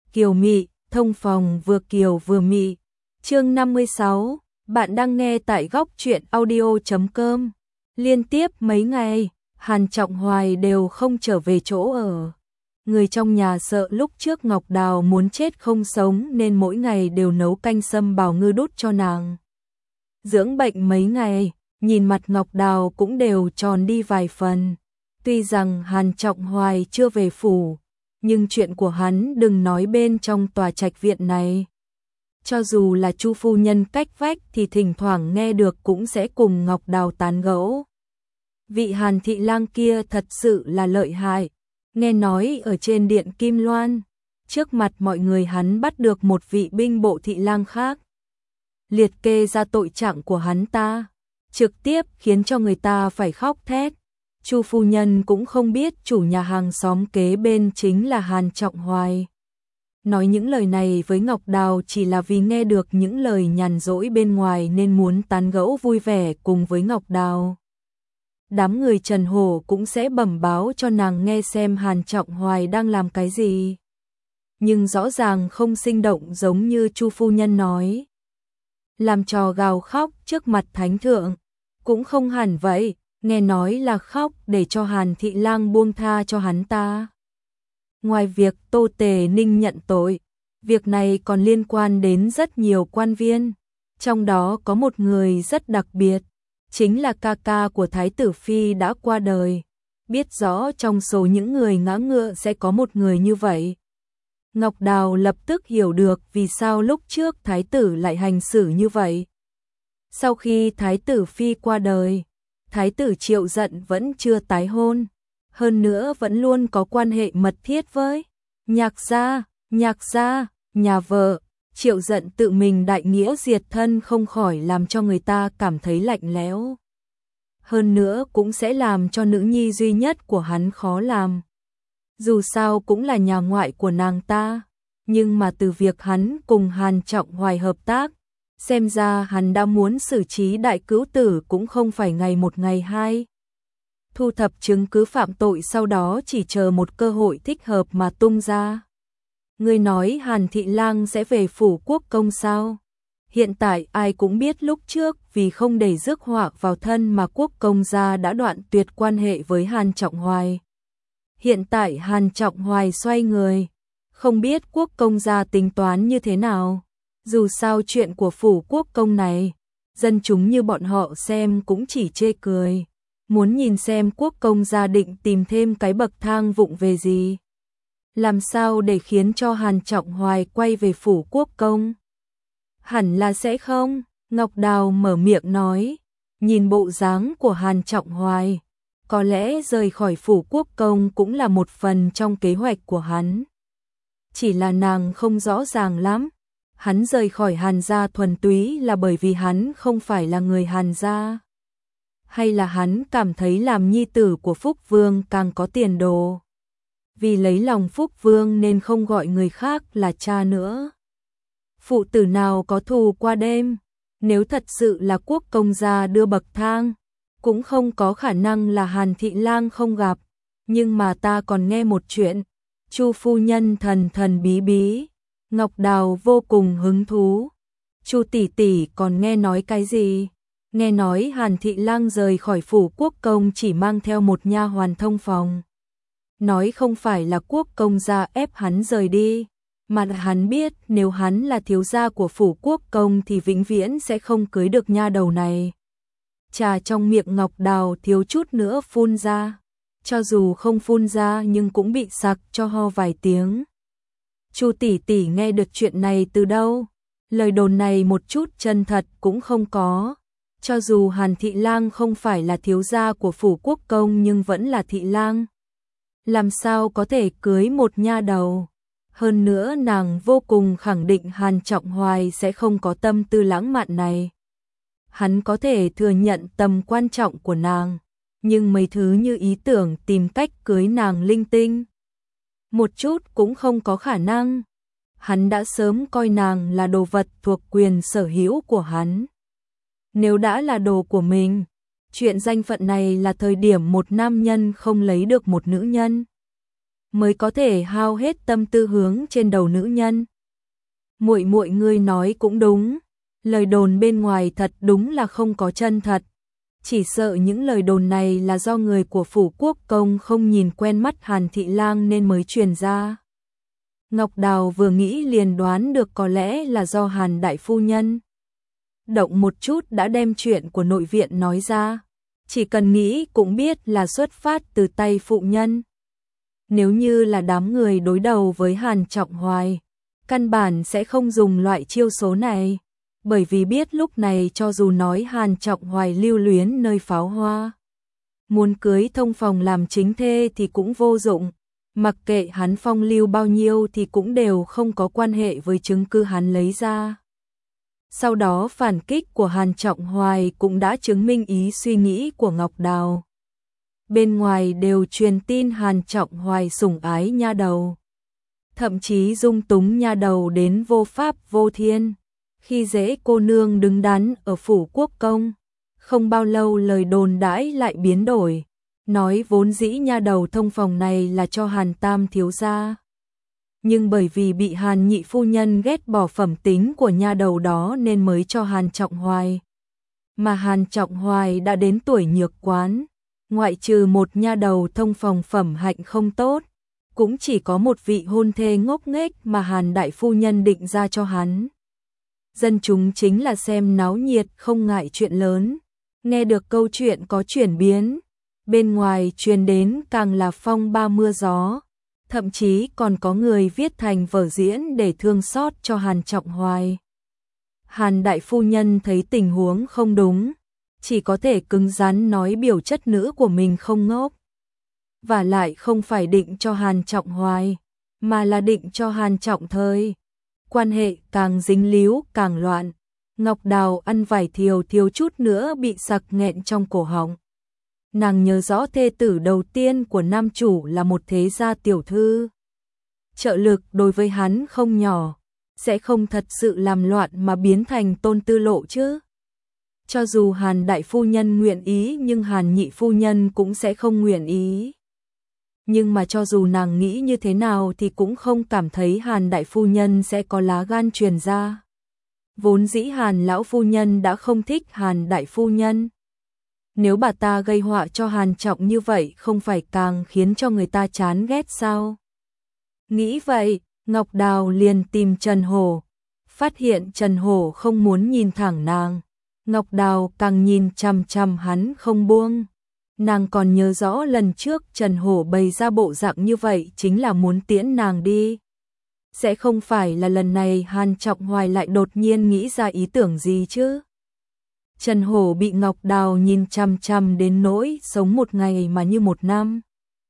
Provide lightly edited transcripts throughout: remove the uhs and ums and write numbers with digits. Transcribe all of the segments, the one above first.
kiều mị, thông phòng vừa kiều vừa mị. Chương 56, bạn đang nghe tại góc truyện audio.com. Liên tiếp mấy ngày, Hàn Trọng Hoài đều không trở về chỗ ở. Người trong nhà sợ lúc trước Ngọc Đào muốn chết không sống nên mỗi ngày đều nấu canh sâm bào ngư đút cho nàng. Dưỡng bệnh mấy ngày, nhìn mặt Ngọc Đào cũng đều tròn đi vài phần. Tuy rằng Hàn Trọng Hoài chưa về phủ, nhưng chuyện của hắn đừng nói bên trong tòa trạch viện này. Cho dù là Chu phu nhân cách vách thì thỉnh thoảng nghe được cũng sẽ cùng Ngọc Đào tán gẫu. Vị Hàn thị lang kia thật sự là lợi hại, nghe nói ở trên điện Kim Loan, trước mặt mọi người hắn bắt được một vị binh bộ thị lang khác. Liệt kê ra tội trạng của hắn ta, trực tiếp khiến cho người ta phải khóc thét. Chu phu nhân cũng không biết chủ nhà hàng xóm kế bên chính là Hàn Trọng Hoài. Nói những lời này với Ngọc Đào chỉ là vì nghe được những lời nhàn dỗi bên ngoài nên muốn tán gẫu vui vẻ cùng với Ngọc Đào. Đám người Trần Hổ cũng sẽ bẩm báo cho nàng nghe xem Hàn Trọng Hoài đang làm cái gì. Nhưng rõ ràng không sinh động giống như Chu phu nhân nói. Làm trò gào khóc trước mặt thánh thượng, cũng không hẳn vậy, nghe nói là khóc để cho Hàn thị lang buông tha cho hắn ta. Ngoài việc Tô Tề Ninh nhận tội, việc này còn liên quan đến rất nhiều quan viên, trong đó có một người rất đặc biệt, chính là ca ca của Thái tử Phi đã qua đời. Biết rõ trong số những người ngã ngựa sẽ có một người như vậy. Ngọc Đào lập tức hiểu được vì sao lúc trước Thái tử lại hành xử như vậy. Sau khi Thái tử Phi qua đời, Thái tử Triệu Dận vẫn chưa tái hôn, hơn nữa vẫn luôn có quan hệ mật thiết với Nhạc gia, nhà vợ. Triệu Dận tự mình đại nghĩa diệt thân không khỏi làm cho người ta cảm thấy lạnh lẽo. Hơn nữa cũng sẽ làm cho nữ nhi duy nhất của hắn khó làm. Dù sao cũng là nhà ngoại của nàng ta, nhưng mà từ việc hắn cùng Hàn Trọng Hoài hợp tác, xem ra hắn đã muốn xử trí đại cứu tử cũng không phải ngày một ngày hai. Thu thập chứng cứ phạm tội sau đó chỉ chờ một cơ hội thích hợp mà tung ra. Người nói Hàn thị lang sẽ về phủ quốc công sao? Hiện tại ai cũng biết lúc trước vì không để rước họa vào thân mà quốc công gia đã đoạn tuyệt quan hệ với Hàn Trọng Hoài. Hiện tại Hàn Trọng Hoài xoay người, không biết quốc công gia tính toán như thế nào. Dù sao chuyện của phủ quốc công này, dân chúng như bọn họ xem cũng chỉ chê cười. Muốn nhìn xem quốc công gia định tìm thêm cái bậc thang vụng về gì. Làm sao để khiến cho Hàn Trọng Hoài quay về phủ quốc công? Hẳn là sẽ không, Ngọc Đào mở miệng nói. Nhìn bộ dáng của Hàn Trọng Hoài, có lẽ rời khỏi phủ quốc công cũng là một phần trong kế hoạch của hắn. Chỉ là nàng không rõ ràng lắm. Hắn rời khỏi Hàn gia thuần túy là bởi vì hắn không phải là người Hàn gia. Hay là hắn cảm thấy làm nhi tử của Phúc Vương càng có tiền đồ. Vì lấy lòng Phúc Vương nên không gọi người khác là cha nữa. Phụ tử nào có thù qua đêm, nếu thật sự là quốc công gia đưa bậc thang, cũng không có khả năng là Hàn thị lang không gặp. Nhưng mà ta còn nghe một chuyện, Chu phu nhân thần thần bí bí. Ngọc Đào vô cùng hứng thú. Chu tỷ tỷ còn nghe nói cái gì? Nghe nói Hàn thị lang rời khỏi phủ quốc công chỉ mang theo một nha hoàn thông phòng. Nói không phải là quốc công gia ép hắn rời đi, mà hắn biết nếu hắn là thiếu gia của phủ quốc công thì vĩnh viễn sẽ không cưới được nha đầu này. Trà trong miệng Ngọc Đào thiếu chút nữa phun ra, cho dù không phun ra nhưng cũng bị sặc cho ho vài tiếng. Chu tỷ tỷ nghe được chuyện này từ đâu? Lời đồn này một chút chân thật cũng không có. Cho dù Hàn thị lang không phải là thiếu gia của phủ quốc công nhưng vẫn là thị lang. Làm sao có thể cưới một nha đầu? Hơn nữa nàng vô cùng khẳng định Hàn Trọng Hoài sẽ không có tâm tư lãng mạn này. Hắn có thể thừa nhận tầm quan trọng của nàng, nhưng mấy thứ như ý tưởng tìm cách cưới nàng linh tinh, một chút cũng không có khả năng. Hắn đã sớm coi nàng là đồ vật thuộc quyền sở hữu của hắn. Nếu đã là đồ của mình, chuyện danh phận này là thời điểm một nam nhân không lấy được một nữ nhân. mới có thể hao hết tâm tư hướng trên đầu nữ nhân. Muội muội ngươi nói cũng đúng, lời đồn bên ngoài thật đúng là không có chân thật. Chỉ sợ những lời đồn này là do người của phủ quốc công không nhìn quen mắt Hàn Thị Lang nên mới truyền ra. Ngọc Đào vừa nghĩ liền đoán được có lẽ là do Hàn đại phu nhân động một chút đã đem chuyện của nội viện nói ra, chỉ cần nghĩ cũng biết là xuất phát từ tay phụ nhân. Nếu như là đám người đối đầu với Hàn Trọng Hoài, căn bản sẽ không dùng loại chiêu số này, bởi vì biết lúc này cho dù nói Hàn Trọng Hoài lưu luyến nơi pháo hoa, muốn cưới thông phòng làm chính thê thì cũng vô dụng, mặc kệ hắn phong lưu bao nhiêu thì cũng đều không có quan hệ với chứng cứ hắn lấy ra. Sau đó phản kích của Hàn Trọng Hoài cũng đã chứng minh ý suy nghĩ của Ngọc Đào. Bên ngoài đều truyền tin Hàn Trọng Hoài sủng ái nha đầu, thậm chí dung túng nha đầu đến vô pháp vô thiên, khi dễ cô nương đứng đắn ở phủ quốc công. Không bao lâu lời đồn đãi lại biến đổi, nói vốn dĩ nha đầu thông phòng này là cho Hàn Tam thiếu gia, nhưng bởi vì bị Hàn nhị phu nhân ghét bỏ phẩm tính của nha đầu đó nên mới cho Hàn Trọng Hoài. Mà Hàn Trọng Hoài đã đến tuổi nhược quán, ngoại trừ một nha đầu thông phòng phẩm hạnh không tốt, cũng chỉ có một vị hôn thê ngốc nghếch mà Hàn đại phu nhân định ra cho hắn. Dân chúng chính là xem náo nhiệt không ngại chuyện lớn, nghe được câu chuyện có chuyển biến, bên ngoài truyền đến càng là phong ba mưa gió, thậm chí còn có người viết thành vở diễn để thương xót cho Hàn Trọng Hoài. Hàn đại phu nhân thấy tình huống không đúng, chỉ có thể cứng rắn nói biểu chất nữ của mình không ngốc. Và lại không phải định cho Hàn Trọng Hoài, mà là định cho Hàn Trọng Thời. Quan hệ càng dính líu càng loạn. Ngọc Đào ăn vải thiều thiếu chút nữa bị sặc nghẹn trong cổ họng. Nàng nhớ rõ thê tử đầu tiên của nam chủ là một thế gia tiểu thư. Trợ lực đối với hắn không nhỏ, sẽ không thật sự làm loạn mà biến thành Tôn Tư Lộ chứ. Cho dù Hàn đại phu nhân nguyện ý nhưng Hàn nhị phu nhân cũng sẽ không nguyện ý. Nhưng mà cho dù nàng nghĩ như thế nào thì cũng không cảm thấy Hàn đại phu nhân sẽ có lá gan truyền ra. Vốn dĩ Hàn lão phu nhân đã không thích Hàn đại phu nhân. Nếu bà ta gây họa cho Hàn Trọng như vậy không phải càng khiến cho người ta chán ghét sao? Nghĩ vậy, Ngọc Đào liền tìm Trần Hổ. Phát hiện Trần Hổ không muốn nhìn thẳng nàng. Ngọc Đào càng nhìn chằm chằm hắn không buông. Nàng còn nhớ rõ lần trước Trần Hổ bày ra bộ dạng như vậy chính là muốn tiễn nàng đi. Sẽ không phải là lần này Hàn Trọng Hoài lại đột nhiên nghĩ ra ý tưởng gì chứ? Trần Hổ bị Ngọc Đào nhìn chằm chằm đến nỗi sống một ngày mà như một năm.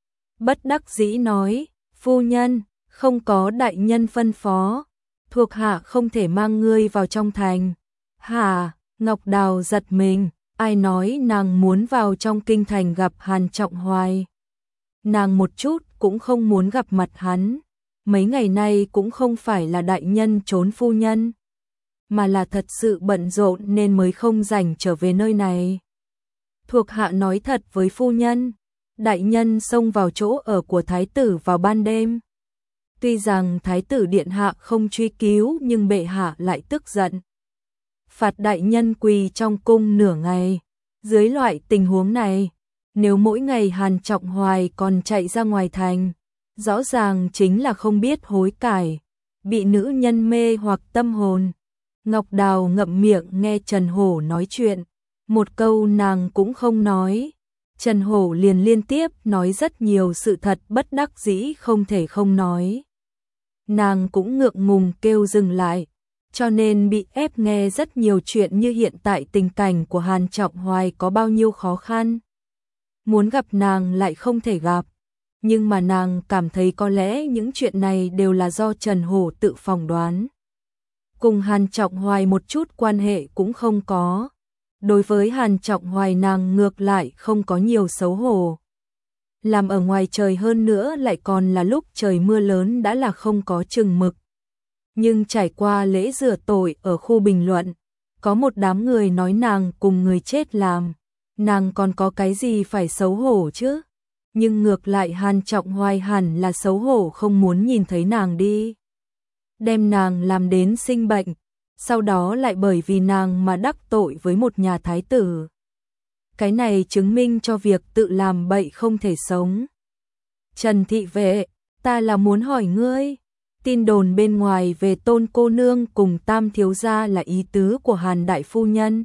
Bất đắc dĩ nói, phu nhân, không có đại nhân phân phó, thuộc hạ không thể mang ngươi vào trong thành. Hả? Ngọc Đào giật mình, ai nói nàng muốn vào trong kinh thành gặp Hàn Trọng Hoài. Nàng một chút cũng không muốn gặp mặt hắn, mấy ngày nay cũng không phải là đại nhân trốn phu nhân, mà là thật sự bận rộn nên mới không rảnh trở về nơi này. Thuộc hạ nói thật với phu nhân, đại nhân xông vào chỗ ở của thái tử vào ban đêm. Tuy rằng thái tử điện hạ không truy cứu nhưng bệ hạ lại tức giận. Phạt đại nhân quỳ trong cung nửa ngày. Dưới loại tình huống này, nếu mỗi ngày Hàn Trọng Hoài còn chạy ra ngoài thành, rõ ràng chính là không biết hối cải, bị nữ nhân mê hoặc tâm hồn. Ngọc Đào ngậm miệng nghe Trần Hổ nói chuyện, một câu nàng cũng không nói. Trần Hổ liền liên tiếp nói rất nhiều sự thật bất đắc dĩ không thể không nói. Nàng cũng ngượng ngùng kêu dừng lại, cho nên bị ép nghe rất nhiều chuyện như hiện tại tình cảnh của Hàn Trọng Hoài có bao nhiêu khó khăn. Muốn gặp nàng lại không thể gặp, nhưng mà nàng cảm thấy có lẽ những chuyện này đều là do Trần Hổ tự phỏng đoán. Cùng Hàn Trọng Hoài một chút quan hệ cũng không có. Đối với Hàn Trọng Hoài nàng ngược lại không có nhiều xấu hổ. Làm ở ngoài trời hơn nữa lại còn là lúc trời mưa lớn đã là không có chừng mực. Nhưng trải qua lễ rửa tội ở khu bình luận, có một đám người nói nàng cùng người chết làm, nàng còn có cái gì phải xấu hổ chứ? nhưng ngược lại Hàn Trọng Hoài hẳn là xấu hổ không muốn nhìn thấy nàng đi. Đem nàng làm đến sinh bệnh, sau đó lại bởi vì nàng mà đắc tội với một nhà thái tử. Cái này chứng minh cho việc tự làm bậy không thể sống. Trần thị vệ, ta là muốn hỏi ngươi, tin đồn bên ngoài về Tôn cô nương cùng Tam thiếu gia là ý tứ của Hàn đại phu nhân,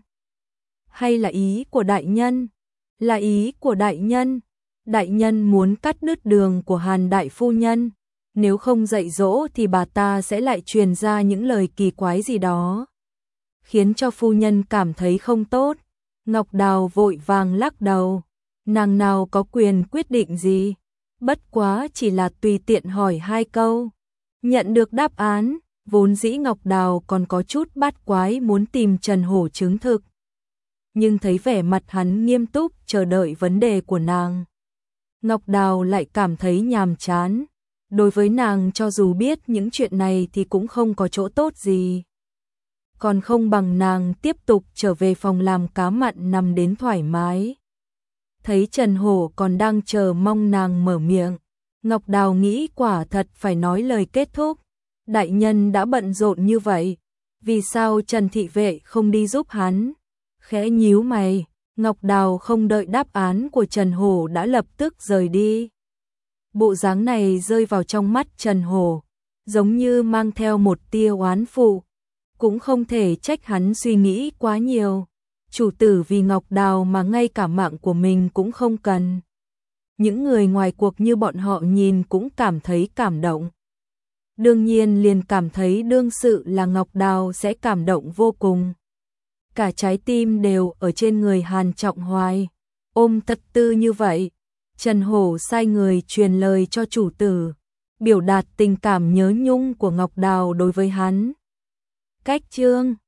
hay là ý của đại nhân? Là ý của đại nhân. Đại nhân muốn cắt đứt đường của Hàn đại phu nhân, nếu không dạy dỗ thì bà ta sẽ lại truyền ra những lời kỳ quái gì đó, khiến cho phu nhân cảm thấy không tốt. Ngọc Đào vội vàng lắc đầu, nàng nào có quyền quyết định gì, bất quá chỉ là tùy tiện hỏi 2 câu. Nhận được đáp án, vốn dĩ Ngọc Đào còn có chút bát quái muốn tìm Trần Hổ chứng thực. Nhưng thấy vẻ mặt hắn nghiêm túc chờ đợi vấn đề của nàng, Ngọc Đào lại cảm thấy nhàm chán. Đối với nàng cho dù biết những chuyện này thì cũng không có chỗ tốt gì. Còn không bằng nàng tiếp tục trở về phòng làm cá mặn nằm đến thoải mái. Thấy Trần Hổ còn đang chờ mong nàng mở miệng, Ngọc Đào nghĩ quả thật phải nói lời kết thúc. Đại nhân đã bận rộn như vậy, vì sao Trần thị vệ không đi giúp hắn? Khẽ nhíu mày, Ngọc Đào không đợi đáp án của Trần Hổ đã lập tức rời đi. Bộ dáng này rơi vào trong mắt Trần Hổ, giống như mang theo một tia oán phụ. Cũng không thể trách hắn suy nghĩ quá nhiều. Chủ tử vì Ngọc Đào mà ngay cả mạng của mình cũng không cần. Những người ngoài cuộc như bọn họ nhìn cũng cảm thấy cảm động. Đương nhiên liền cảm thấy đương sự là Ngọc Đào sẽ cảm động vô cùng. Cả trái tim đều ở trên người Hàn Trọng Hoài. Ôm thật tư như vậy, Trần Hổ sai người truyền lời cho chủ tử, biểu đạt tình cảm nhớ nhung của Ngọc Đào đối với hắn. Cách chương